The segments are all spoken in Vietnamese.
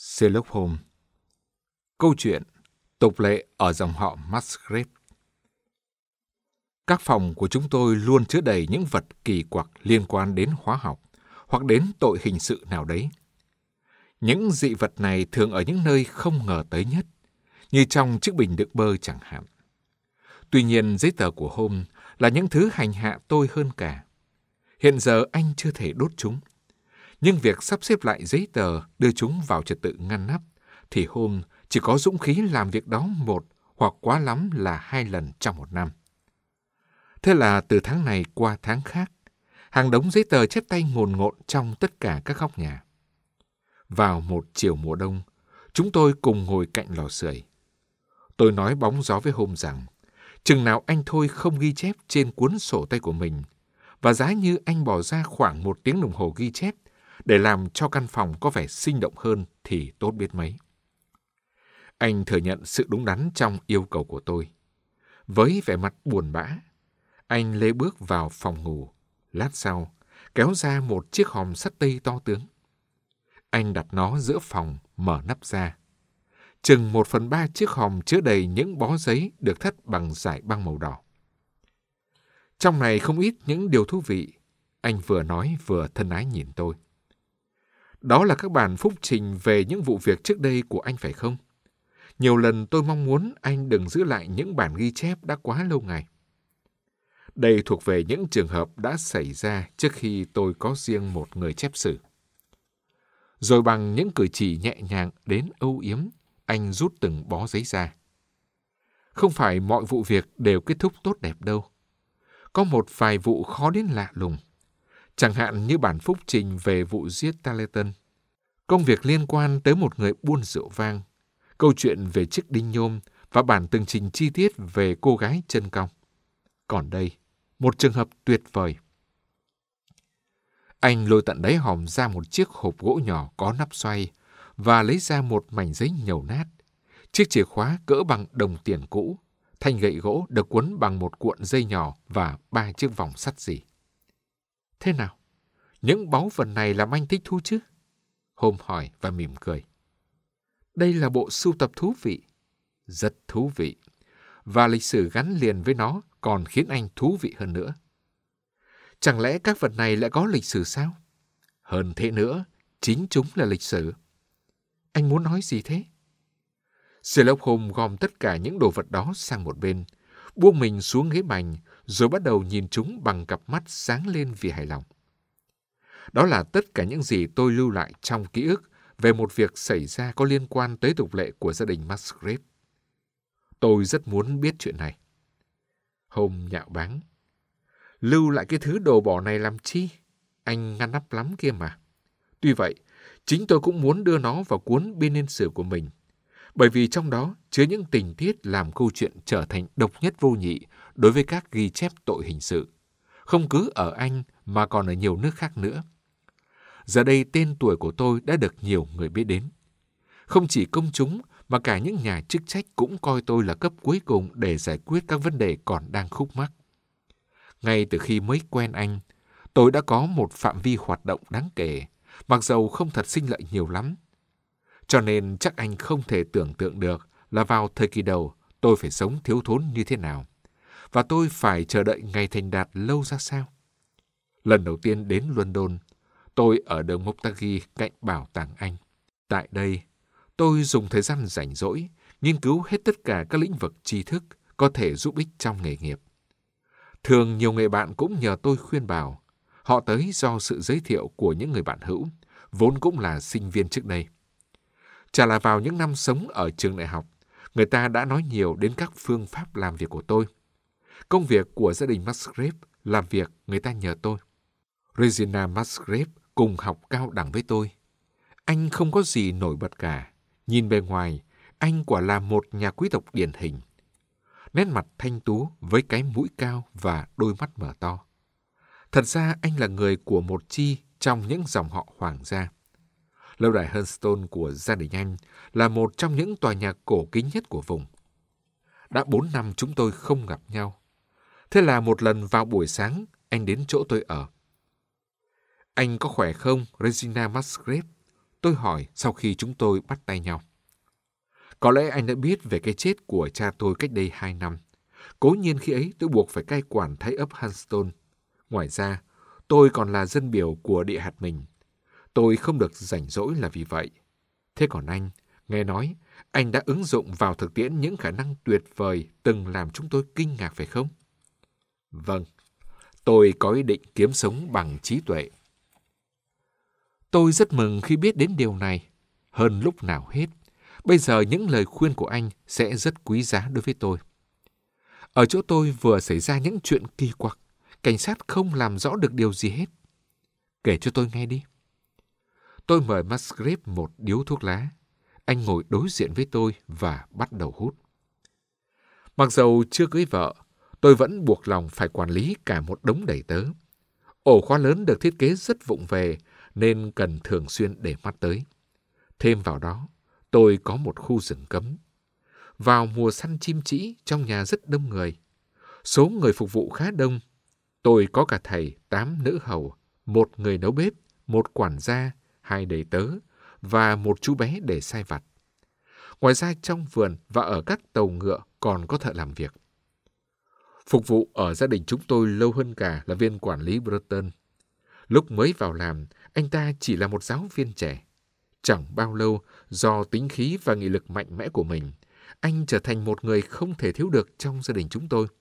Sherlock Holmes. Câu chuyện tục lệ ở dòng họ Musgrave. Các phòng của chúng tôi luôn chứa đầy những vật kỳ quặc liên quan đến hóa học hoặc đến tội hình sự nào đấy. Những dị vật này thường ở những nơi không ngờ tới nhất, như trong chiếc bình đựng bơ chẳng hạn. Tuy nhiên, giấy tờ của Holmes là những thứ hành hạ tôi hơn cả. Hiện giờ anh chưa thể đốt chúng. Nhưng việc sắp xếp lại giấy tờ, đưa chúng vào trật tự ngăn nắp, thì Holmes chỉ có dũng khí làm việc đó một hoặc quá lắm là 2 lần trong một năm. Thế là từ tháng này qua tháng khác, hàng đống giấy tờ chép tay ngồn ngộn trong tất cả các góc nhà. Vào một chiều mùa đông, chúng tôi cùng ngồi cạnh lò sưởi. Tôi nói bóng gió với Holmes rằng, chừng nào anh thôi không ghi chép trên cuốn sổ tay của mình, và giá như anh bỏ ra khoảng 1 tiếng đồng hồ ghi chép để làm cho căn phòng có vẻ sinh động hơn thì tốt biết mấy. Anh thừa nhận sự đúng đắn trong yêu cầu của tôi. Với vẻ mặt buồn bã, anh lê bước vào phòng ngủ. Lát sau, kéo ra một chiếc hòm sắt tây to tướng. Anh đặt nó giữa phòng, mở nắp ra. Chừng 1/3 chiếc hòm chứa đầy những bó giấy được thắt bằng dải băng màu đỏ. Trong này không ít những điều thú vị. Anh vừa nói vừa thân ái nhìn tôi. Đó là các bản phúc trình về những vụ việc trước đây của anh phải không? Nhiều lần tôi mong muốn anh đừng giữ lại những bản ghi chép đã quá lâu ngày. Đây thuộc về những trường hợp đã xảy ra trước khi tôi có riêng một người chép sử. Rồi bằng những cử chỉ nhẹ nhàng đến âu yếm, anh rút từng bó giấy ra. Không phải mọi vụ việc đều kết thúc tốt đẹp đâu. Có một vài vụ khó đến lạ lùng. Chẳng hạn như bản phúc trình về vụ giết Tarleton, công việc liên quan tới một người buôn rượu vang, câu chuyện về chiếc đinh nhôm và bản tường trình chi tiết về cô gái chân cong. Còn đây, một trường hợp tuyệt vời. Anh lôi tận đáy hòm ra một chiếc hộp gỗ nhỏ có nắp xoay và lấy ra một mảnh giấy nhầu nát, chiếc chìa khóa cỡ bằng đồng tiền cũ, thanh gậy gỗ được quấn bằng một cuộn dây nhỏ và 3 chiếc vòng sắt dì. Thế nào? Những báu vật này làm anh thích thú chứ? Holmes hỏi và mỉm cười. Đây là bộ sưu tập thú vị. Rất thú vị. Và lịch sử gắn liền với nó còn khiến anh thú vị hơn nữa. Chẳng lẽ các vật này lại có lịch sử sao? Hơn thế nữa, chính chúng là lịch sử. Anh muốn nói gì thế? Sherlock Holmes gom tất cả những đồ vật đó sang một bên, buông mình xuống ghế bành, rồi bắt đầu nhìn chúng bằng cặp mắt sáng lên vì hài lòng. Đó là tất cả những gì tôi lưu lại trong ký ức về một việc xảy ra có liên quan tới tục lệ của gia đình Musgrave. Tôi rất muốn biết chuyện này. Holmes nhạo báng. Lưu lại cái thứ đồ bỏ này làm chi? Anh ngăn nắp lắm kia mà. Tuy vậy, chính tôi cũng muốn đưa nó vào cuốn biên niên sử của mình, bởi vì trong đó chứa những tình tiết làm câu chuyện trở thành độc nhất vô nhị đối với các ghi chép tội hình sự, không cứ ở Anh mà còn ở nhiều nước khác nữa. Giờ đây tên tuổi của tôi đã được nhiều người biết đến. Không chỉ công chúng mà cả những nhà chức trách cũng coi tôi là cấp cuối cùng để giải quyết các vấn đề còn đang khúc mắc. Ngay từ khi mới quen anh, tôi đã có một phạm vi hoạt động đáng kể, mặc dầu không thật sinh lợi nhiều lắm. Cho nên chắc anh không thể tưởng tượng được là vào thời kỳ đầu tôi phải sống thiếu thốn như thế nào, và tôi phải chờ đợi ngày thành đạt lâu ra sao. Lần đầu tiên đến London, tôi ở đường Montague cạnh bảo tàng Anh. Tại đây, tôi dùng thời gian rảnh rỗi, nghiên cứu hết tất cả các lĩnh vực tri thức có thể giúp ích trong nghề nghiệp. Thường nhiều người bạn cũng nhờ tôi khuyên bảo. Họ tới do sự giới thiệu của những người bạn hữu, vốn cũng là sinh viên trước đây. Chả là vào những năm sống ở trường đại học, người ta đã nói nhiều đến các phương pháp làm việc của tôi. Công việc của gia đình Musgrave là việc người ta nhờ tôi. Regina Musgrave cùng học cao đẳng với tôi. Anh không có gì nổi bật cả. Nhìn bề ngoài, anh quả là một nhà quý tộc điển hình. Nét mặt thanh tú với cái mũi cao và đôi mắt mở to. Thật ra anh là người của một chi trong những dòng họ hoàng gia. Lâu đài Hunstone của gia đình anh là một trong những tòa nhà cổ kính nhất của vùng. Đã 4 năm chúng tôi không gặp nhau. Thế là một lần vào buổi sáng, anh đến chỗ tôi ở. Anh có khỏe không, Regina Musgrave? Tôi hỏi sau khi chúng tôi bắt tay nhau. Có lẽ anh đã biết về cái chết của cha tôi cách đây 2 năm. Cố nhiên khi ấy tôi buộc phải cai quản thái ấp Hunstone. Ngoài ra, tôi còn là dân biểu của địa hạt mình. Tôi không được rảnh rỗi là vì vậy. Thế còn anh, nghe nói, anh đã ứng dụng vào thực tiễn những khả năng tuyệt vời từng làm chúng tôi kinh ngạc phải không? Vâng, tôi có ý định kiếm sống bằng trí tuệ. Tôi rất mừng khi biết đến điều này. Hơn lúc nào hết, bây giờ những lời khuyên của anh sẽ rất quý giá đối với tôi. Ở chỗ tôi vừa xảy ra những chuyện kỳ quặc, cảnh sát không làm rõ được điều gì hết. Kể cho tôi nghe đi. Tôi mời Musgrave một điếu thuốc lá. Anh ngồi đối diện với tôi và bắt đầu hút. Mặc dầu chưa cưới vợ, tôi vẫn buộc lòng phải quản lý cả một đống đầy tớ. Ổ khóa lớn được thiết kế rất vụng về nên cần thường xuyên để mắt tới. Thêm vào đó, tôi có một khu rừng cấm. Vào mùa săn chim trĩ, trong nhà rất đông người. Số người phục vụ khá đông. Tôi có cả thầy, 8 nữ hầu, 1 người nấu bếp, 1 quản gia, 2 đầy tớ và 1 chú bé để sai vặt. Ngoài ra trong vườn và ở các tàu ngựa còn có thợ làm việc. Phục vụ ở gia đình chúng tôi lâu hơn cả là viên quản lý Bruton. Lúc mới vào làm, anh ta chỉ là một giáo viên trẻ. Chẳng bao lâu, do tính khí và nghị lực mạnh mẽ của mình, anh trở thành một người không thể thiếu được trong gia đình chúng tôi.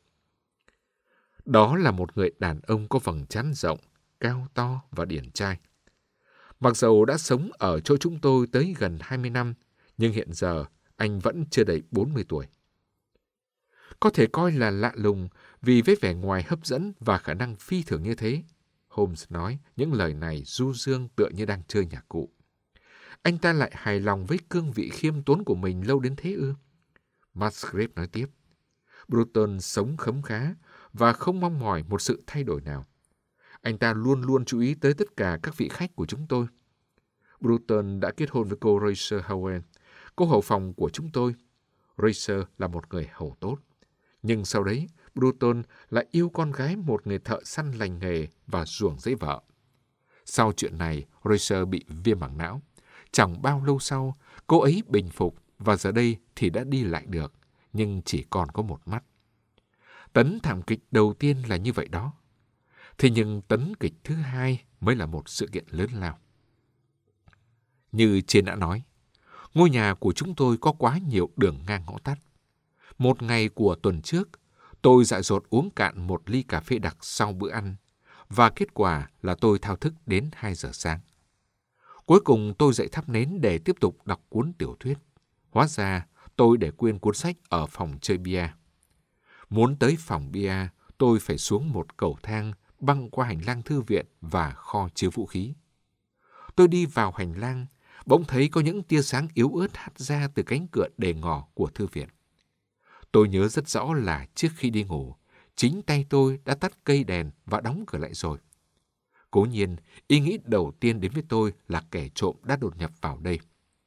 Đó là một người đàn ông có vầng trán rộng, cao to và điển trai. Mặc dầu đã sống ở chỗ chúng tôi tới gần 20 năm, nhưng hiện giờ anh vẫn chưa đầy 40 tuổi. Có thể coi là lạ lùng vì với vẻ ngoài hấp dẫn và khả năng phi thường như thế, Holmes nói những lời này du dương tựa như đang chơi nhạc cụ. Anh ta lại hài lòng với cương vị khiêm tốn của mình lâu đến thế ư? Musgrave nói tiếp. Bruton sống khấm khá và không mong mỏi một sự thay đổi nào. Anh ta luôn luôn chú ý tới tất cả các vị khách của chúng tôi. Bruton đã kết hôn với cô Rachel Howell, cô hầu phòng của chúng tôi. Rachel là một người hầu tốt. Nhưng sau đấy, Bruton lại yêu con gái một người thợ săn lành nghề và ruồng rẫy vợ. Sau chuyện này, Rachel bị viêm mảng não. Chẳng bao lâu sau, cô ấy bình phục và giờ đây thì đã đi lại được, nhưng chỉ còn có một mắt. Tấn thảm kịch đầu tiên là như vậy đó. Thế nhưng tấn kịch thứ hai mới là một sự kiện lớn lao. Như trên đã nói, ngôi nhà của chúng tôi có quá nhiều đường ngang ngõ tắt. Một ngày của tuần trước, tôi dại dột uống cạn một ly cà phê đặc sau bữa ăn, và kết quả là tôi thao thức đến 2 giờ sáng. Cuối cùng tôi dậy thắp nến để tiếp tục đọc cuốn tiểu thuyết. Hóa ra tôi để quên cuốn sách ở phòng chơi bia. Muốn tới phòng bia, tôi phải xuống một cầu thang băng qua hành lang thư viện và kho chứa vũ khí. Tôi đi vào hành lang, bỗng thấy có những tia sáng yếu ớt hắt ra từ cánh cửa đề ngỏ của thư viện. Tôi nhớ rất rõ là trước khi đi ngủ, chính tay tôi đã tắt cây đèn và đóng cửa lại rồi. Cố nhiên, ý nghĩ đầu tiên đến với tôi là kẻ trộm đã đột nhập vào đây.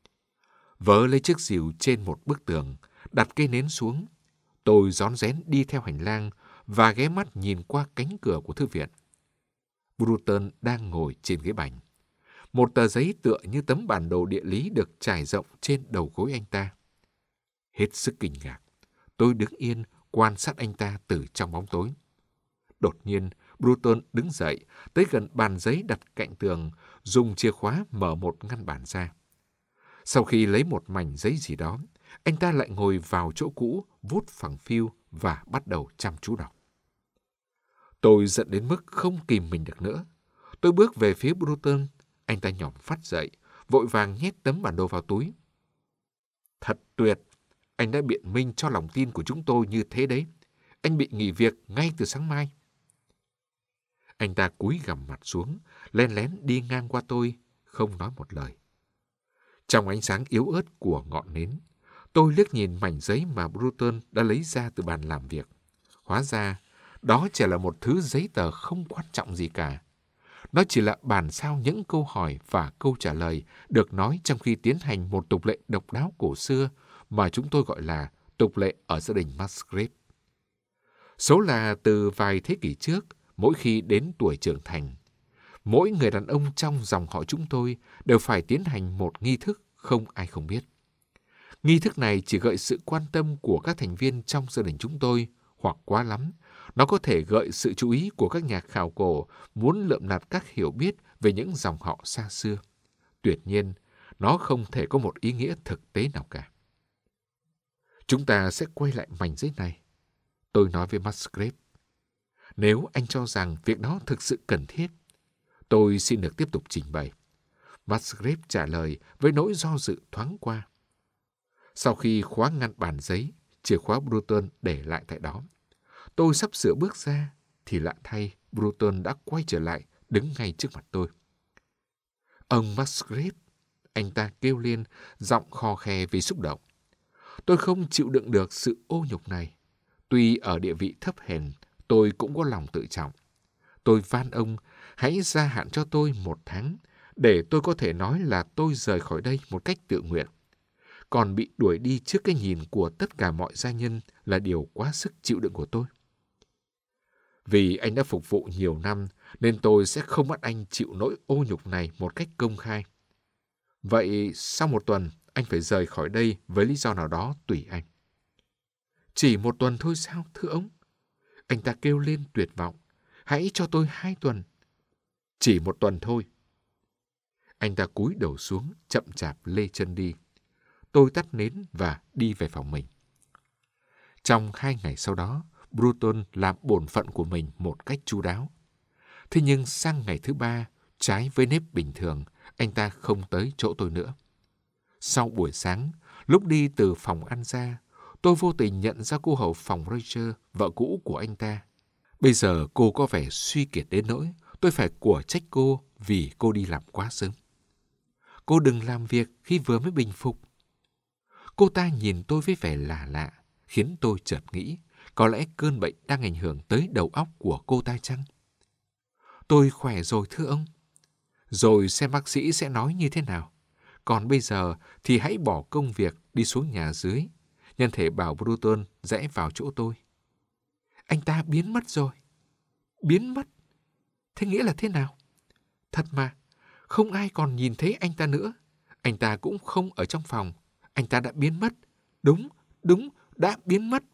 Vớ lấy chiếc rìu trên một bức tường, đặt cây nến xuống. Tôi rón rén đi theo hành lang và ghé mắt nhìn qua cánh cửa của thư viện. Bruton đang ngồi trên ghế bành. Một tờ giấy tựa như tấm bản đồ địa lý được trải rộng trên đầu gối anh ta. Hết sức kinh ngạc, tôi đứng yên quan sát anh ta từ trong bóng tối. Đột nhiên, Bruton đứng dậy, tới gần bàn giấy đặt cạnh tường, dùng chìa khóa mở một ngăn bản ra. Sau khi lấy một mảnh giấy gì đó, anh ta lại ngồi vào chỗ cũ, vuốt phẳng phiu và bắt đầu chăm chú đọc. Tôi giận đến mức không kìm mình được nữa. Tôi bước về phía Bruton, anh ta nhỏm phát dậy, vội vàng nhét tấm bản đồ vào túi. Thật tuyệt, anh đã biện minh cho lòng tin của chúng tôi như thế đấy. Anh bị nghỉ việc ngay từ sáng mai. Anh ta cúi gằm mặt xuống, len lén đi ngang qua tôi, không nói một lời. Trong ánh sáng yếu ớt của ngọn nến, tôi liếc nhìn mảnh giấy mà Bruton đã lấy ra từ bàn làm việc. Hóa ra, đó chỉ là một thứ giấy tờ không quan trọng gì cả. Nó chỉ là bản sao những câu hỏi và câu trả lời được nói trong khi tiến hành một tục lệ độc đáo cổ xưa mà chúng tôi gọi là tục lệ ở gia đình Musgrave. Số là từ vài thế kỷ trước, mỗi khi đến tuổi trưởng thành, Mỗi người đàn ông trong dòng họ chúng tôi đều phải tiến hành một nghi thức không ai không biết. Nghi thức này chỉ gợi sự quan tâm của các thành viên trong gia đình chúng tôi, hoặc quá lắm, nó có thể gợi sự chú ý của các nhà khảo cổ muốn lượm lặt các hiểu biết về những dòng họ xa xưa. Tuyệt nhiên, nó không thể có một ý nghĩa thực tế nào cả. Chúng ta sẽ quay lại mảnh giấy này, tôi nói với Musgrave. Nếu anh cho rằng việc đó thực sự cần thiết, tôi xin được tiếp tục trình bày. Musgrave trả lời với nỗi do dự thoáng qua. Sau khi khóa ngăn bàn giấy, chìa khóa Bruton để lại tại đó. Tôi sắp sửa bước ra, thì lạ thay, Bruton đã quay trở lại, đứng ngay trước mặt tôi. Ông Musgrave, anh ta kêu lên, giọng khò khè vì xúc động. Tôi không chịu đựng được sự ô nhục này. Tuy ở địa vị thấp hèn, tôi cũng có lòng tự trọng. Tôi van ông, hãy gia hạn cho tôi 1 tháng, để tôi có thể nói là tôi rời khỏi đây một cách tự nguyện. Còn bị đuổi đi trước cái nhìn của tất cả mọi gia nhân là điều quá sức chịu đựng của tôi. Vì anh đã phục vụ nhiều năm, nên tôi sẽ không bắt anh chịu nỗi ô nhục này một cách công khai. Vậy sau 1 tuần, anh phải rời khỏi đây với lý do nào đó tùy anh. Chỉ 1 tuần thôi sao, thưa ông? Anh ta kêu lên tuyệt vọng. Hãy cho tôi 2 tuần. Chỉ 1 tuần thôi. Anh ta cúi đầu xuống, chậm chạp lê chân đi. Tôi tắt nến và đi về phòng mình. Trong 2 ngày sau đó, Bruton làm bổn phận của mình một cách chu đáo. Thế nhưng sang ngày thứ 3, trái với nếp bình thường, anh ta không tới chỗ tôi nữa. Sau buổi sáng, lúc đi từ phòng ăn ra, tôi vô tình nhận ra cô hầu phòng Rachel, vợ cũ của anh ta. Bây giờ cô có vẻ suy kiệt đến nỗi tôi phải của trách cô vì cô đi làm quá sớm. Cô đừng làm việc khi vừa mới bình phục. Cô ta nhìn tôi với vẻ lạ lạ, khiến tôi chợt nghĩ có lẽ cơn bệnh đang ảnh hưởng tới đầu óc của cô ta chăng? Tôi khỏe rồi thưa ông. Rồi xem bác sĩ sẽ nói như thế nào. Còn bây giờ thì hãy bỏ công việc đi xuống nhà dưới. Nhân thể bảo Bruton rẽ vào chỗ tôi. Anh ta biến mất rồi. Biến mất? Thế nghĩa là thế nào? Thật mà, không ai còn nhìn thấy anh ta nữa. Anh ta cũng không ở trong phòng. Anh ta đã biến mất. Đúng, đã biến mất.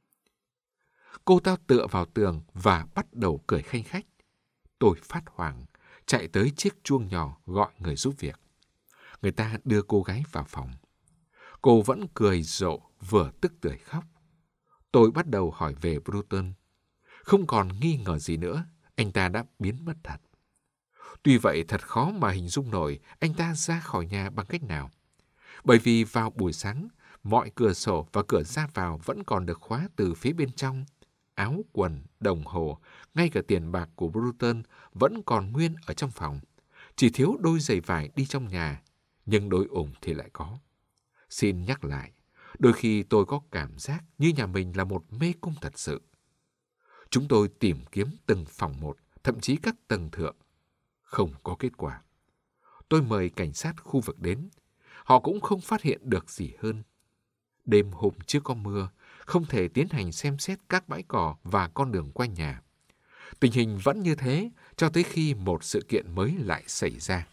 Cô ta tựa vào tường và bắt đầu cười khanh khách. Tôi phát hoảng, chạy tới chiếc chuông nhỏ gọi người giúp việc. Người ta đưa cô gái vào phòng. Cô vẫn cười rộ, vừa tức tưởi khóc. Tôi bắt đầu hỏi về Bruton. Không còn nghi ngờ gì nữa, anh ta đã biến mất thật. Tuy vậy thật khó mà hình dung nổi anh ta ra khỏi nhà bằng cách nào. Bởi vì vào buổi sáng, mọi cửa sổ và cửa ra vào vẫn còn được khóa từ phía bên trong. Áo, quần, đồng hồ, ngay cả tiền bạc của Bruton vẫn còn nguyên ở trong phòng. Chỉ thiếu đôi giày vải đi trong nhà, nhưng đôi ủng thì lại có. Xin nhắc lại, đôi khi tôi có cảm giác như nhà mình là một mê cung thật sự. Chúng tôi tìm kiếm từng phòng một, thậm chí các tầng thượng. Không có kết quả. Tôi mời cảnh sát khu vực đến. Họ cũng không phát hiện được gì hơn. Đêm hôm trước có mưa, không thể tiến hành xem xét các bãi cỏ và con đường quanh nhà. Tình hình vẫn như thế cho tới khi một sự kiện mới lại xảy ra.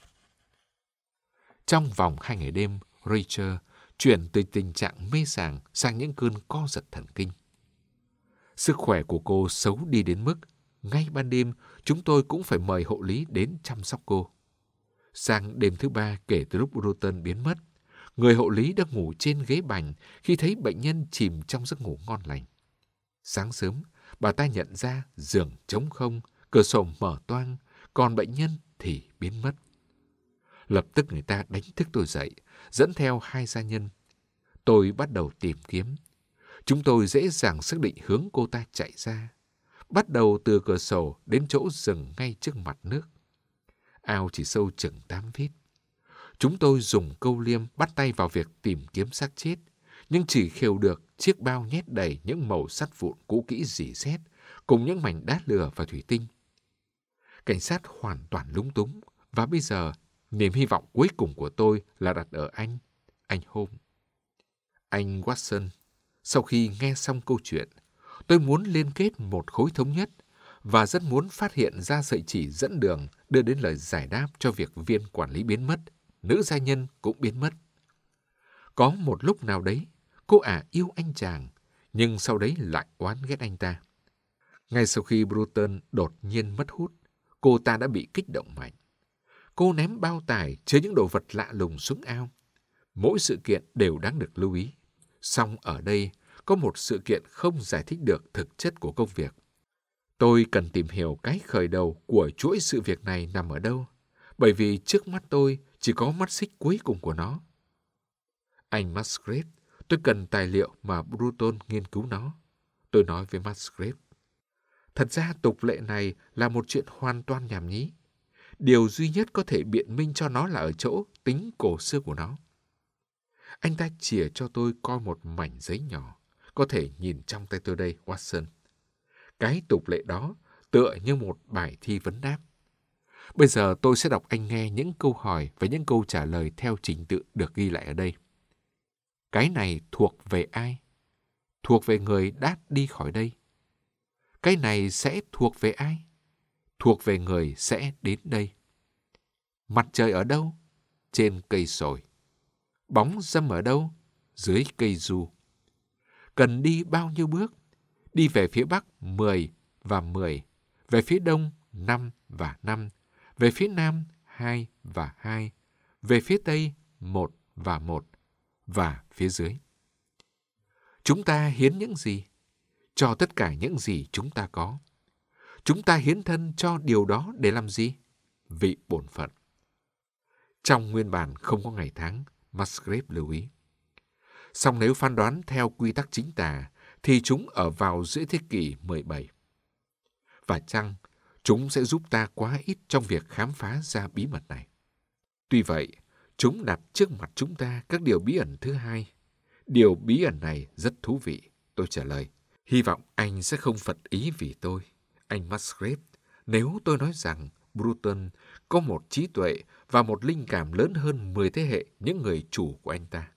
Trong vòng 2 ngày đêm, Rachel chuyển từ tình trạng mê sảng sang những cơn co giật thần kinh. Sức khỏe của cô xấu đi đến mức ngay ban đêm chúng tôi cũng phải mời hộ lý đến chăm sóc cô. Sang đêm thứ 3 kể từ lúc Bruton biến mất, người hộ lý đã ngủ trên ghế bành khi thấy bệnh nhân chìm trong giấc ngủ ngon lành. Sáng sớm, bà ta nhận ra giường trống không, cửa sổ mở toang, còn bệnh nhân thì biến mất. Lập tức người ta đánh thức tôi dậy, dẫn theo 2 gia nhân. Tôi bắt đầu tìm kiếm. Chúng tôi dễ dàng xác định hướng cô ta chạy ra, bắt đầu từ cửa sổ đến chỗ rừng ngay trước mặt nước. Ao chỉ sâu chừng 8 feet. Chúng tôi dùng câu liêm bắt tay vào việc tìm kiếm xác chết, nhưng chỉ khều được chiếc bao nhét đầy những mẩu sắt vụn cũ kỹ rỉ sét cùng những mảnh đá lửa và thủy tinh. Cảnh sát hoàn toàn lúng túng, và bây giờ niềm hy vọng cuối cùng của tôi là đặt ở anh Holmes. Anh Watson, sau khi nghe xong câu chuyện, tôi muốn liên kết một khối thống nhất và rất muốn phát hiện ra sợi chỉ dẫn đường đưa đến lời giải đáp cho việc viên quản lý biến mất, nữ gia nhân cũng biến mất. Có một lúc nào đấy, cô ả yêu anh chàng, nhưng sau đấy lại oán ghét anh ta. Ngay sau khi Bruton đột nhiên mất hút, cô ta đã bị kích động mạnh. Cô ném bao tải chứa những đồ vật lạ lùng xuống ao. Mỗi sự kiện đều đáng được lưu ý. Song ở đây có một sự kiện không giải thích được thực chất của công việc. Tôi cần tìm hiểu cái khởi đầu của chuỗi sự việc này nằm ở đâu, bởi vì trước mắt tôi chỉ có mắt xích cuối cùng của nó. Anh Musgrave, tôi cần tài liệu mà Bruton nghiên cứu nó. Tôi nói với Musgrave. Thật ra tục lệ này là một chuyện hoàn toàn nhảm nhí. Điều duy nhất có thể biện minh cho nó là ở chỗ tính cổ xưa của nó. Anh ta chìa cho tôi coi một mảnh giấy nhỏ, có thể nhìn trong tay tôi đây, Watson. Cái tục lệ đó tựa như một bài thi vấn đáp. Bây giờ tôi sẽ đọc anh nghe những câu hỏi và những câu trả lời theo trình tự được ghi lại ở đây. Cái này thuộc về ai? Thuộc về người đát đi khỏi đây. Cái này sẽ thuộc về ai? Thuộc về người sẽ đến đây. Mặt trời ở đâu? Trên cây sồi. Bóng râm ở đâu? Dưới cây du. Cần đi bao nhiêu bước? Đi về phía bắc 10 và 10, về phía đông 5 và 5, về phía nam 2 và 2, về phía tây 1 và 1, và phía dưới. Chúng ta hiến những gì? Cho tất cả những gì chúng ta có. Chúng ta hiến thân cho điều đó để làm gì? Vì bổn phận. Trong nguyên bản không có ngày tháng, Musgrave lưu ý. Song nếu phán đoán theo quy tắc chính tà, thì chúng ở vào giữa thế kỷ 17. Và chăng, chúng sẽ giúp ta quá ít trong việc khám phá ra bí mật này. Tuy vậy, chúng đặt trước mặt chúng ta các điều bí ẩn thứ hai. Điều bí ẩn này rất thú vị, tôi trả lời. Hy vọng anh sẽ không phật ý vì tôi. Anh Musgrave, nếu tôi nói rằng Bruton có một trí tuệ và một linh cảm lớn hơn 10 thế hệ những người chủ của anh ta.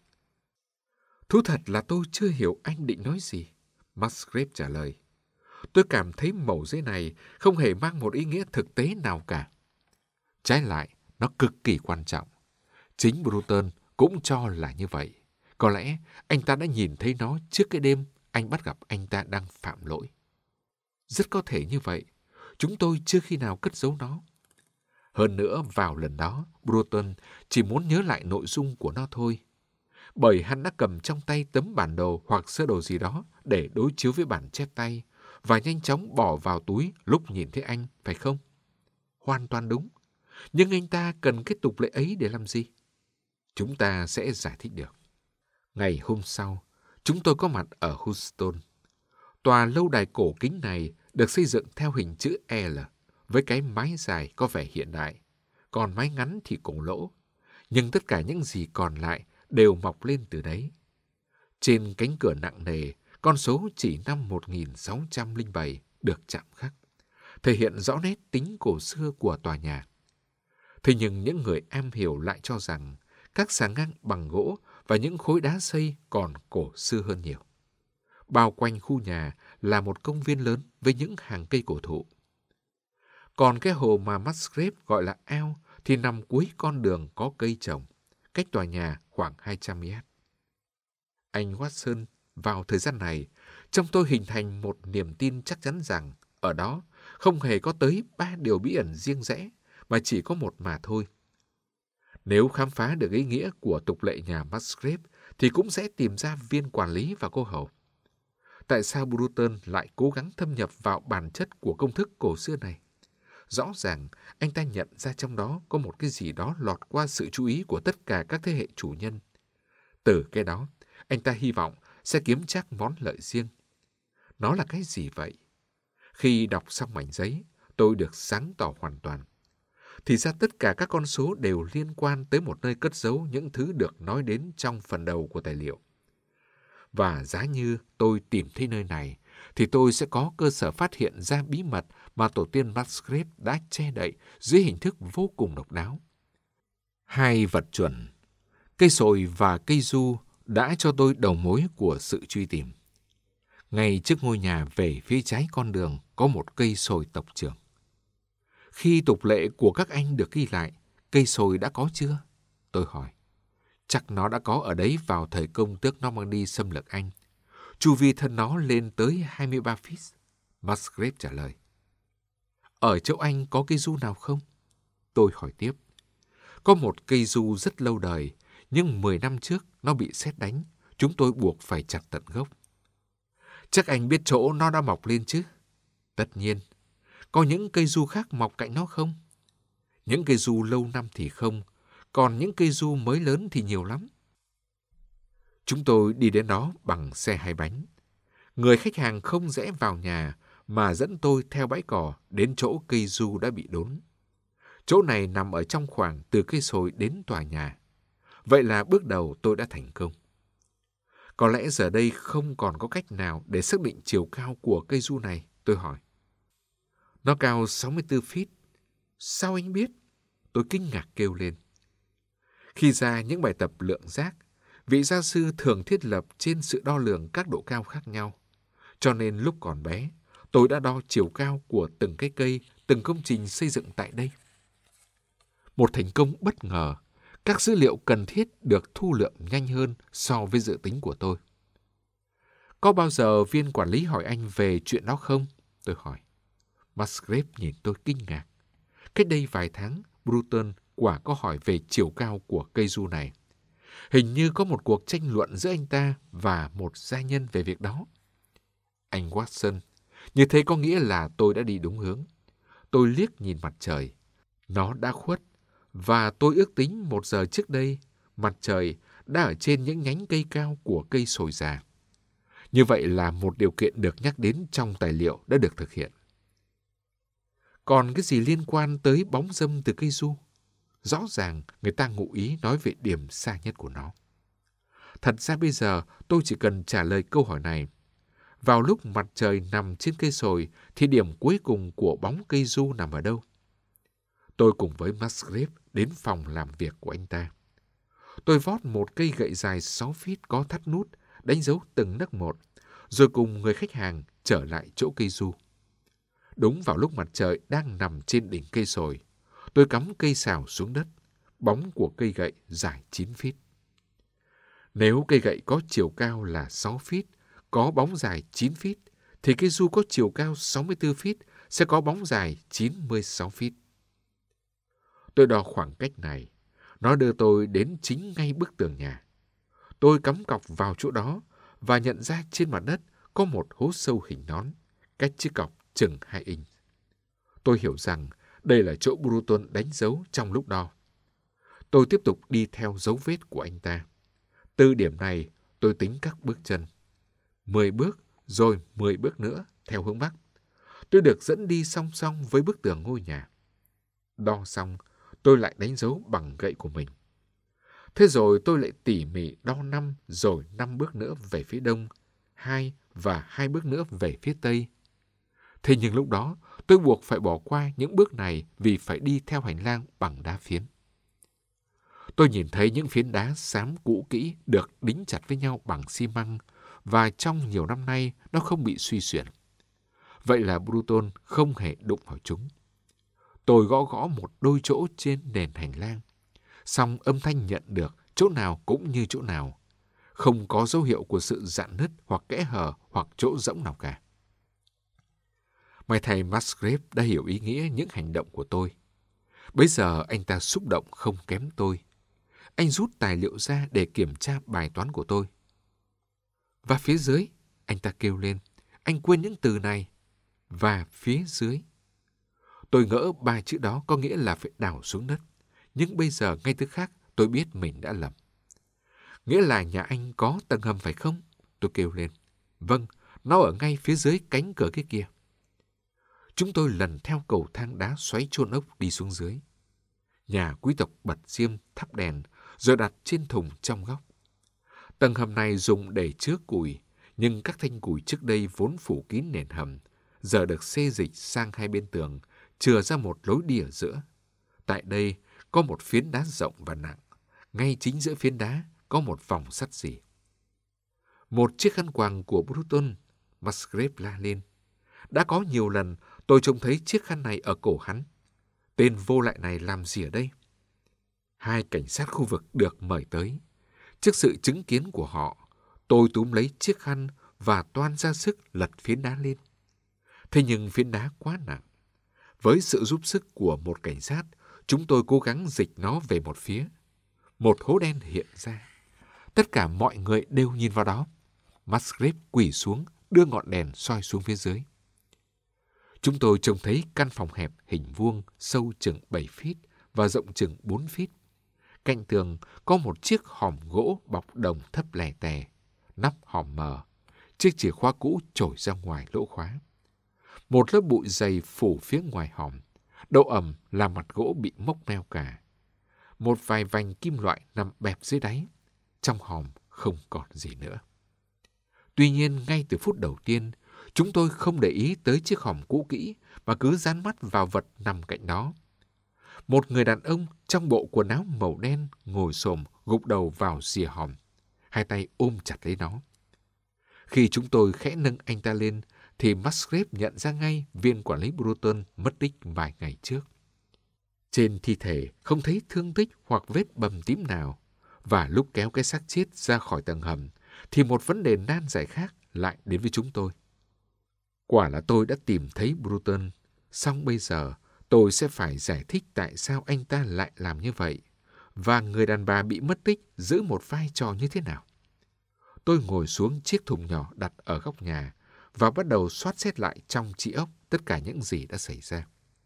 Thú thật là tôi chưa hiểu anh định nói gì. Musgrave trả lời. Tôi cảm thấy mẩu giấy này không hề mang một ý nghĩa thực tế nào cả. Trái lại, nó cực kỳ quan trọng. Chính Bruton cũng cho là như vậy. Có lẽ anh ta đã nhìn thấy nó trước cái đêm anh bắt gặp anh ta đang phạm lỗi. Rất có thể như vậy. Chúng tôi chưa khi nào cất giấu nó. Hơn nữa, vào lần đó, Bruton chỉ muốn nhớ lại nội dung của nó thôi. Bởi hắn đã cầm trong tay tấm bản đồ hoặc sơ đồ gì đó để đối chiếu với bản chép tay và nhanh chóng bỏ vào túi lúc nhìn thấy anh, phải không? Hoàn toàn đúng. Nhưng anh ta cần cái tục lệ ấy để làm gì? Chúng ta sẽ giải thích được. Ngày hôm sau, chúng tôi có mặt ở Houston. Tòa lâu đài cổ kính này được xây dựng theo hình chữ L, với cái mái dài có vẻ hiện đại, còn mái ngắn thì cũng lỗ. Nhưng tất cả những gì còn lại đều mọc lên từ đấy. Trên cánh cửa nặng nề, con số chỉ năm 1607 được chạm khắc, thể hiện rõ nét tính cổ xưa của tòa nhà. Thế nhưng những người am hiểu lại cho rằng các xà ngang bằng gỗ và những khối đá xây còn cổ xưa hơn nhiều. Bao quanh khu nhà là một công viên lớn với những hàng cây cổ thụ. Còn cái hồ mà Musgrave gọi là ao thì nằm cuối con đường có cây trồng, cách tòa nhà khoảng 200 mét. Anh Watson, vào thời gian này, trong tôi hình thành một niềm tin chắc chắn rằng ở đó không hề có tới 3 điều bí ẩn riêng rẽ, mà chỉ có một mà thôi. Nếu khám phá được ý nghĩa của tục lệ nhà Musgrave, thì cũng sẽ tìm ra viên quản lý và cô hầu. Tại sao Bruton lại cố gắng thâm nhập vào bản chất của công thức cổ xưa này? Rõ ràng, anh ta nhận ra trong đó có một cái gì đó lọt qua sự chú ý của tất cả các thế hệ chủ nhân. Từ cái đó, anh ta hy vọng sẽ kiếm chắc món lợi riêng. Nó là cái gì vậy? Khi đọc xong mảnh giấy, tôi được sáng tỏ hoàn toàn. Thì ra tất cả các con số đều liên quan tới một nơi cất giấu những thứ được nói đến trong phần đầu của tài liệu. Và giá như tôi tìm thấy nơi này, thì tôi sẽ có cơ sở phát hiện ra bí mật mà tổ tiên Musgrave đã che đậy dưới hình thức vô cùng độc đáo. Hai vật chuẩn, cây sồi và cây du, đã cho tôi đầu mối của sự truy tìm. Ngay trước ngôi nhà về phía trái con đường có một cây sồi tộc trưởng. Khi tục lệ của các anh được ghi lại, cây sồi đã có chưa? Tôi hỏi. Chắc nó đã có ở đấy vào thời công tước Normandy xâm lược Anh. Chu vi thân nó lên tới 23 feet. Musgrave trả lời. Ở châu Anh có cây du nào không? Tôi hỏi tiếp. Có một cây du rất lâu đời, nhưng 10 năm trước nó bị sét đánh. Chúng tôi buộc phải chặt tận gốc. Chắc anh biết chỗ nó đã mọc lên chứ? Tất nhiên. Có những cây du khác mọc cạnh nó không? Những cây du lâu năm thì không, còn những cây du mới lớn thì nhiều lắm. Chúng tôi đi đến đó bằng xe hai bánh. Người khách hàng không rẽ vào nhà mà dẫn tôi theo bãi cỏ đến chỗ cây du đã bị đốn. Chỗ này nằm ở trong khoảng từ cây sồi đến tòa nhà. Vậy là bước đầu tôi đã thành công. Có lẽ giờ đây không còn có cách nào để xác định chiều cao của cây du này, tôi hỏi. Nó cao 64 feet. Sao anh biết? Tôi kinh ngạc kêu lên. Khi ra những bài tập lượng giác, vị gia sư thường thiết lập trên sự đo lường các độ cao khác nhau. Cho nên lúc còn bé, tôi đã đo chiều cao của từng cái cây, từng công trình xây dựng tại đây. Một thành công bất ngờ, các dữ liệu cần thiết được thu lượm nhanh hơn so với dự tính của tôi. Có bao giờ viên quản lý hỏi anh về chuyện đó không? Tôi hỏi. Musgrave nhìn tôi kinh ngạc. Cách đây vài tháng, Bruton quả có hỏi về chiều cao của cây du này. Hình như có một cuộc tranh luận giữa anh ta và một gia nhân về việc đó. Anh Watson, như thế có nghĩa là tôi đã đi đúng hướng. Tôi liếc nhìn mặt trời. Nó đã khuất, và tôi ước tính 1 giờ trước đây, mặt trời đã ở trên những nhánh cây cao của cây sồi già. Như vậy là một điều kiện được nhắc đến trong tài liệu đã được thực hiện. Còn cái gì liên quan tới bóng râm từ cây du? Rõ ràng người ta ngụ ý nói về điểm xa nhất của nó. Thật ra bây giờ tôi chỉ cần trả lời câu hỏi này. Vào lúc mặt trời nằm trên cây sồi thì điểm cuối cùng của bóng cây du nằm ở đâu? Tôi cùng với Musgrave đến phòng làm việc của anh ta. Tôi vót một cây gậy dài 6 feet có thắt nút, đánh dấu từng nấc một, rồi cùng người khách hàng trở lại chỗ cây du. Đúng vào lúc mặt trời đang nằm trên đỉnh cây sồi, tôi cắm cây sào xuống đất, bóng của cây gậy dài 9 feet. Nếu cây gậy có chiều cao là 6 feet, có bóng dài 9 feet, thì cây du có chiều cao 64 feet sẽ có bóng dài 96 feet. Tôi đo khoảng cách này. Nó đưa tôi đến chính ngay bức tường nhà. Tôi cắm cọc vào chỗ đó và nhận ra trên mặt đất có một hố sâu hình nón, cách chiếc cọc chừng 2 inch. Tôi hiểu rằng đây là chỗ Bruton đánh dấu trong lúc đo. Tôi tiếp tục đi theo dấu vết của anh ta. Từ điểm này, tôi tính các bước chân. 10 bước, rồi 10 bước nữa, theo hướng Bắc. Tôi được dẫn đi song song với bức tường ngôi nhà. Đo xong, tôi lại đánh dấu bằng gậy của mình. Thế rồi tôi lại tỉ mỉ đo 5, rồi 5 bước nữa về phía đông, 2 và 2 bước nữa về phía tây. Thế nhưng lúc đó, tôi buộc phải bỏ qua những bước này vì phải đi theo hành lang bằng đá phiến. Tôi nhìn thấy những phiến đá xám cũ kỹ được đính chặt với nhau bằng xi măng, và trong nhiều năm nay nó không bị suy xuyển. Vậy là Bruton không hề đụng vào chúng. Tôi gõ gõ một đôi chỗ trên nền hành lang, song âm thanh nhận được chỗ nào cũng như chỗ nào. Không có dấu hiệu của sự rạn nứt hoặc kẽ hở hoặc chỗ rỗng nào cả. May thầy Musgrave đã hiểu ý nghĩa những hành động của tôi. Bấy giờ anh ta xúc động không kém tôi. Anh rút tài liệu ra để kiểm tra bài toán của tôi. Và phía dưới, anh ta kêu lên, anh quên những từ này. Và phía dưới. Tôi ngỡ 3 chữ đó có nghĩa là phải đào xuống đất. Nhưng bây giờ ngay tức khắc tôi biết mình đã lầm. Nghĩa là nhà anh có tầng hầm phải không? Tôi kêu lên. Vâng, nó ở ngay phía dưới cánh cửa cái kia. Chúng tôi lần theo cầu thang đá xoáy chôn ốc đi xuống dưới. Nhà quý tộc bật diêm thắp đèn rồi đặt trên thùng trong góc. Tầng hầm này dùng để chứa củi, nhưng các thanh củi trước đây vốn phủ kín nền hầm, giờ được xê dịch sang hai bên tường, chừa ra một lối đi ở giữa. Tại đây có một phiến đá rộng và nặng. Ngay chính giữa phiến đá có một vòng sắt rỉ. Một chiếc khăn quàng của Bruton Musgrave la lên. Đã có nhiều lần tôi trông thấy chiếc khăn này ở cổ hắn. Tên vô lại này làm gì ở đây? Hai cảnh sát khu vực được mời tới. Trước sự chứng kiến của họ, tôi túm lấy chiếc khăn và toan ra sức lật phiến đá lên. Thế nhưng phiến đá quá nặng. Với sự giúp sức của một cảnh sát, chúng tôi cố gắng dịch nó về một phía. Một hố đen hiện ra. Tất cả mọi người đều nhìn vào đó. Musgrave quỳ xuống, đưa ngọn đèn soi xuống phía dưới. Chúng tôi trông thấy căn phòng hẹp hình vuông, sâu chừng 7 feet và rộng chừng 4 feet. Cạnh tường có một chiếc hòm gỗ bọc đồng thấp lè tè, nắp hòm mờ, chiếc chìa khóa cũ trồi ra ngoài lỗ khóa. Một lớp bụi dày phủ phía ngoài hòm, độ ẩm làm mặt gỗ bị mốc meo cả. Một vài vành kim loại nằm bẹp dưới đáy, trong hòm không còn gì nữa. Tuy nhiên, ngay từ phút đầu tiên, chúng tôi không để ý tới chiếc hòm cũ kỹ mà cứ dán mắt vào vật nằm cạnh đó. Một người đàn ông trong bộ quần áo màu đen ngồi xổm gục đầu vào rìa hòm, hai tay ôm chặt lấy nó. Khi chúng tôi khẽ nâng anh ta lên, thì Musgrave nhận ra ngay viên quản lý Bruton mất tích vài ngày trước. Trên thi thể không thấy thương tích hoặc vết bầm tím nào, và lúc kéo cái xác chết ra khỏi tầng hầm, thì một vấn đề nan giải khác lại đến với chúng tôi. Quả là tôi đã tìm thấy Bruton, song bây giờ tôi sẽ phải giải thích tại sao anh ta lại làm như vậy, và người đàn bà bị mất tích giữ một vai trò như thế nào. Tôi ngồi xuống chiếc thùng nhỏ đặt ở góc nhà và bắt đầu soát xét lại trong trí óc tất cả những gì đã xảy ra.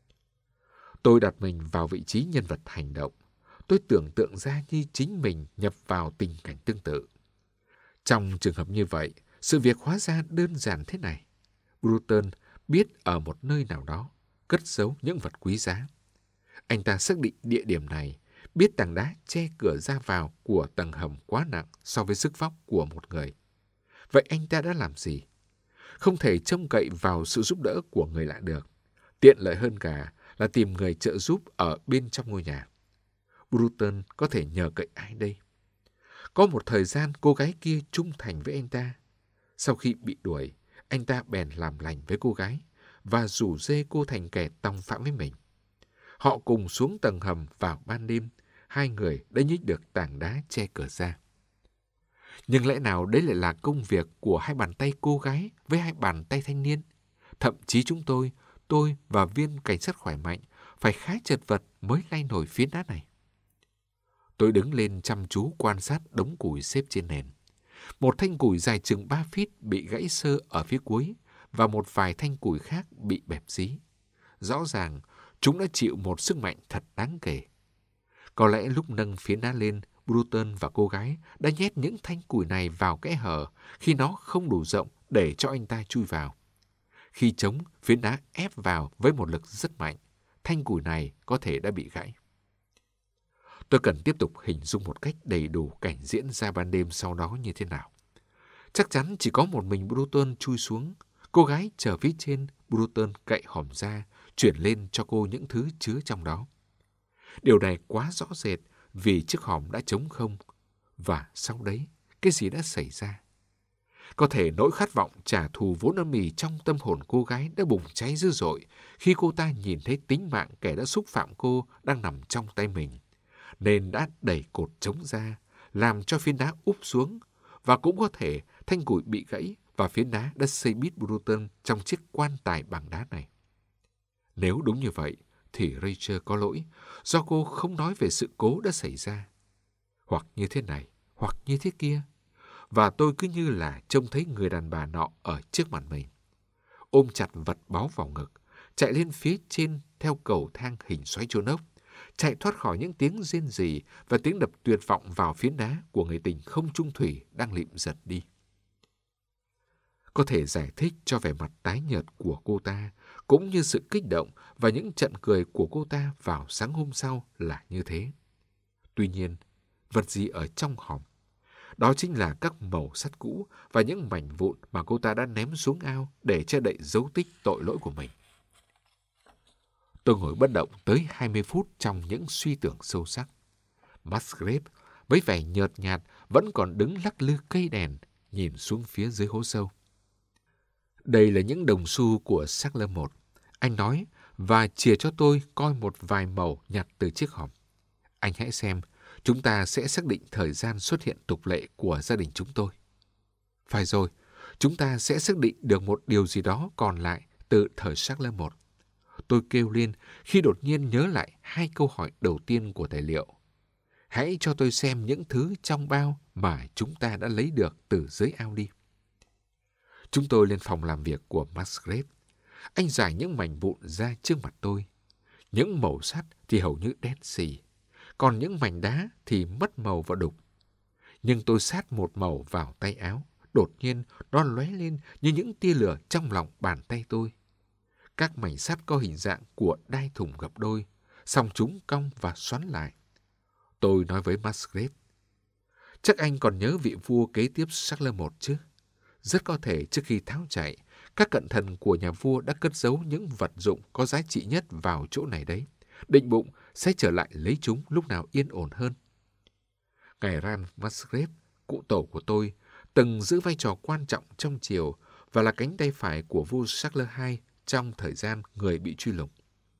Tôi đặt mình vào vị trí nhân vật hành động. Tôi tưởng tượng ra như chính mình nhập vào tình cảnh tương tự. Trong trường hợp như vậy, sự việc hóa ra đơn giản thế này. Bruton biết ở một nơi nào đó cất giấu những vật quý giá. Anh ta xác định địa điểm này, biết tảng đá che cửa ra vào của tầng hầm quá nặng so với sức vóc của một người. Vậy anh ta đã làm gì? Không thể trông cậy vào sự giúp đỡ của người lạ được. Tiện lợi hơn cả là tìm người trợ giúp ở bên trong ngôi nhà. Bruton có thể nhờ cậy ai đây? Có một thời gian cô gái kia trung thành với anh ta. Sau khi bị đuổi, anh ta bèn làm lành với cô gái và rủ rê cô thành kẻ tòng phạm với mình. Họ cùng xuống tầng hầm vào ban đêm, hai người đã nhích được tảng đá che cửa ra. Nhưng lẽ nào đấy lại là công việc của hai bàn tay cô gái với hai bàn tay thanh niên? Thậm chí chúng tôi và viên cảnh sát khỏe mạnh phải khá chật vật mới lay nổi phiến đá này. Tôi đứng lên chăm chú quan sát đống củi xếp trên nền. Một thanh củi dài chừng 3 feet bị gãy xơ ở phía cuối và một vài thanh củi khác bị bẹp dí. Rõ ràng, chúng đã chịu một sức mạnh thật đáng kể. Có lẽ lúc nâng phiến đá lên, Bruton và cô gái đã nhét những thanh củi này vào kẽ hở khi nó không đủ rộng để cho anh ta chui vào. Khi chống, phiến đá ép vào với một lực rất mạnh. Thanh củi này có thể đã bị gãy. Tôi cần tiếp tục hình dung một cách đầy đủ cảnh diễn ra ban đêm sau đó như thế nào. Chắc chắn chỉ có một mình Bruton chui xuống. Cô gái chờ phía trên, Bruton cậy hòm ra, chuyển lên cho cô những thứ chứa trong đó. Điều này quá rõ rệt vì chiếc hòm đã trống không. Và sau đấy, cái gì đã xảy ra? Có thể nỗi khát vọng trả thù vốn âm ỉ trong tâm hồn cô gái đã bùng cháy dữ dội khi cô ta nhìn thấy tính mạng kẻ đã xúc phạm cô đang nằm trong tay mình, nên đã đẩy cột trống ra, làm cho phiến đá úp xuống, và cũng có thể thanh củi bị gãy và phiến đá đã xây bít Bruton trong chiếc quan tài bằng đá này. Nếu đúng như vậy, thì Rachel có lỗi do cô không nói về sự cố đã xảy ra. Hoặc như thế này, hoặc như thế kia. Và tôi cứ như là trông thấy người đàn bà nọ ở trước mặt mình. Ôm chặt vật báu vào ngực, chạy lên phía trên theo cầu thang hình xoáy chôn ốc, chạy thoát khỏi những tiếng rên rỉ và tiếng đập tuyệt vọng vào phiến đá của người tình không chung thủy đang lịm giật đi. Có thể giải thích cho vẻ mặt tái nhợt của cô ta, cũng như sự kích động và những trận cười của cô ta vào sáng hôm sau là như thế. Tuy nhiên, vật gì ở trong hòm? Đó chính là các mẩu sắt cũ và những mảnh vụn mà cô ta đã ném xuống ao để che đậy dấu tích tội lỗi của mình. Tôi ngồi bất động tới 20 phút trong những suy tưởng sâu sắc. Musgrave, với vẻ nhợt nhạt, vẫn còn đứng lắc lư cây đèn, nhìn xuống phía dưới hố sâu. Đây là những đồng xu của Sackler 1. Anh nói và chìa cho tôi coi một vài mẩu nhặt từ chiếc hòm. Anh hãy xem, chúng ta sẽ xác định thời gian xuất hiện tục lệ của gia đình chúng tôi. Phải rồi, chúng ta sẽ xác định được một điều gì đó còn lại từ thời Sackler 1. Tôi kêu lên khi đột nhiên nhớ lại 2 câu hỏi đầu tiên của tài liệu. Hãy cho tôi xem những thứ trong bao mà chúng ta đã lấy được từ dưới ao đi. Chúng tôi lên phòng làm việc của Musgrave. Anh giải những mảnh vụn ra trước mặt tôi. Những mẩu sắt thì hầu như đen xì, còn những mảnh đá thì mất màu và đục. Nhưng tôi sát một mẩu vào tay áo, đột nhiên nó lóe lên như những tia lửa trong lòng bàn tay tôi. Các mảnh sắt có hình dạng của đai thùng gập đôi, song chúng cong và xoắn lại. Tôi nói với Musgrave, chắc anh còn nhớ vị vua kế tiếp Sackler 1 chứ? Rất có thể trước khi tháo chạy, các cận thần của nhà vua đã cất giấu những vật dụng có giá trị nhất vào chỗ này đấy, định bụng sẽ trở lại lấy chúng lúc nào yên ổn hơn. Ngài Ralph Musgrave, cụ tổ của tôi, từng giữ vai trò quan trọng trong triều và là cánh tay phải của vua Sackler II trong thời gian người bị truy lùng.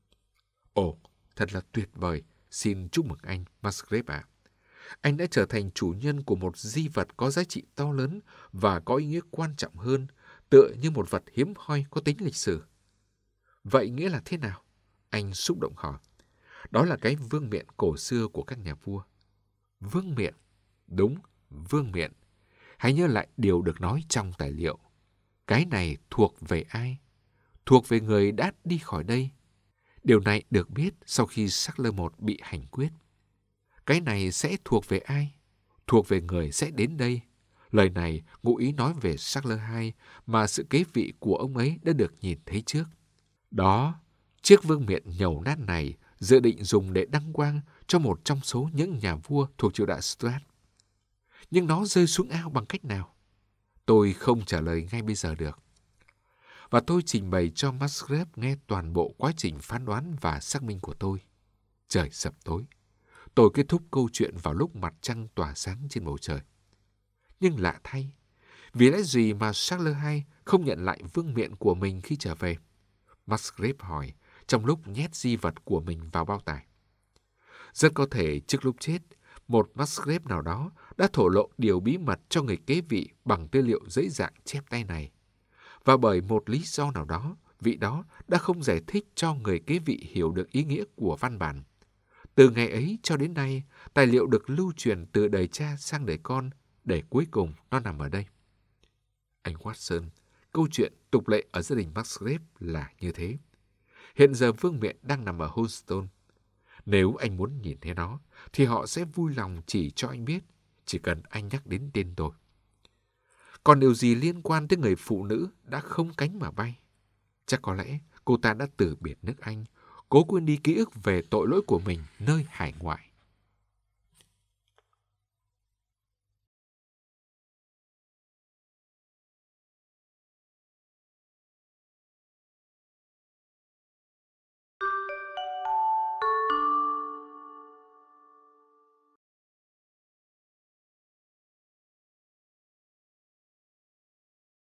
Ồ, thật là tuyệt vời, xin chúc mừng anh, Musgrave ạ. Anh đã trở thành chủ nhân của một di vật có giá trị to lớn và có ý nghĩa quan trọng hơn, tựa như một vật hiếm hoi có tính lịch sử. Vậy nghĩa là thế nào? Anh xúc động hỏi. Đó là cái vương miện cổ xưa của các nhà vua. Vương miện? Đúng, vương miện. Hãy nhớ lại điều được nói trong tài liệu. Cái này thuộc về ai? Thuộc về người đã đi khỏi đây. Điều này được biết sau khi Sackler 1 bị hành quyết. Cái này sẽ thuộc về ai? Thuộc về người sẽ đến đây. Lời này ngụ ý nói về Sackler II mà sự kế vị của ông ấy đã được nhìn thấy trước. Đó, chiếc vương miện nhầu nát này dự định dùng để đăng quang cho một trong số những nhà vua thuộc triều đại Stuart. Nhưng nó rơi xuống ao bằng cách nào? Tôi không trả lời ngay bây giờ được. Và tôi trình bày cho Musgrave nghe toàn bộ quá trình phán đoán và xác minh của tôi. Trời sập tối. Tôi kết thúc câu chuyện vào lúc mặt trăng tỏa sáng trên bầu trời. Nhưng lạ thay, vì lẽ gì mà Sackler II không nhận lại vương miện của mình khi trở về? Musgrave hỏi, trong lúc nhét di vật của mình vào bao tải. Rất có thể trước lúc chết, một Musgrave nào đó đã thổ lộ điều bí mật cho người kế vị bằng tư liệu giấy dạng chép tay này. Và bởi một lý do nào đó, vị đó đã không giải thích cho người kế vị hiểu được ý nghĩa của văn bản. Từ ngày ấy cho đến nay, tài liệu được lưu truyền từ đời cha sang đời con, để cuối cùng nó nằm ở đây. Anh Watson, câu chuyện tục lệ ở gia đình Musgrave là như thế. Hiện giờ vương miện đang nằm ở Houston. Nếu anh muốn nhìn thấy nó, thì họ sẽ vui lòng chỉ cho anh biết, chỉ cần anh nhắc đến tên tôi. Còn điều gì liên quan tới người phụ nữ đã không cánh mà bay? Chắc có lẽ cô ta đã từ biệt nước Anh, cố quên đi ký ức về tội lỗi của mình nơi hải ngoại.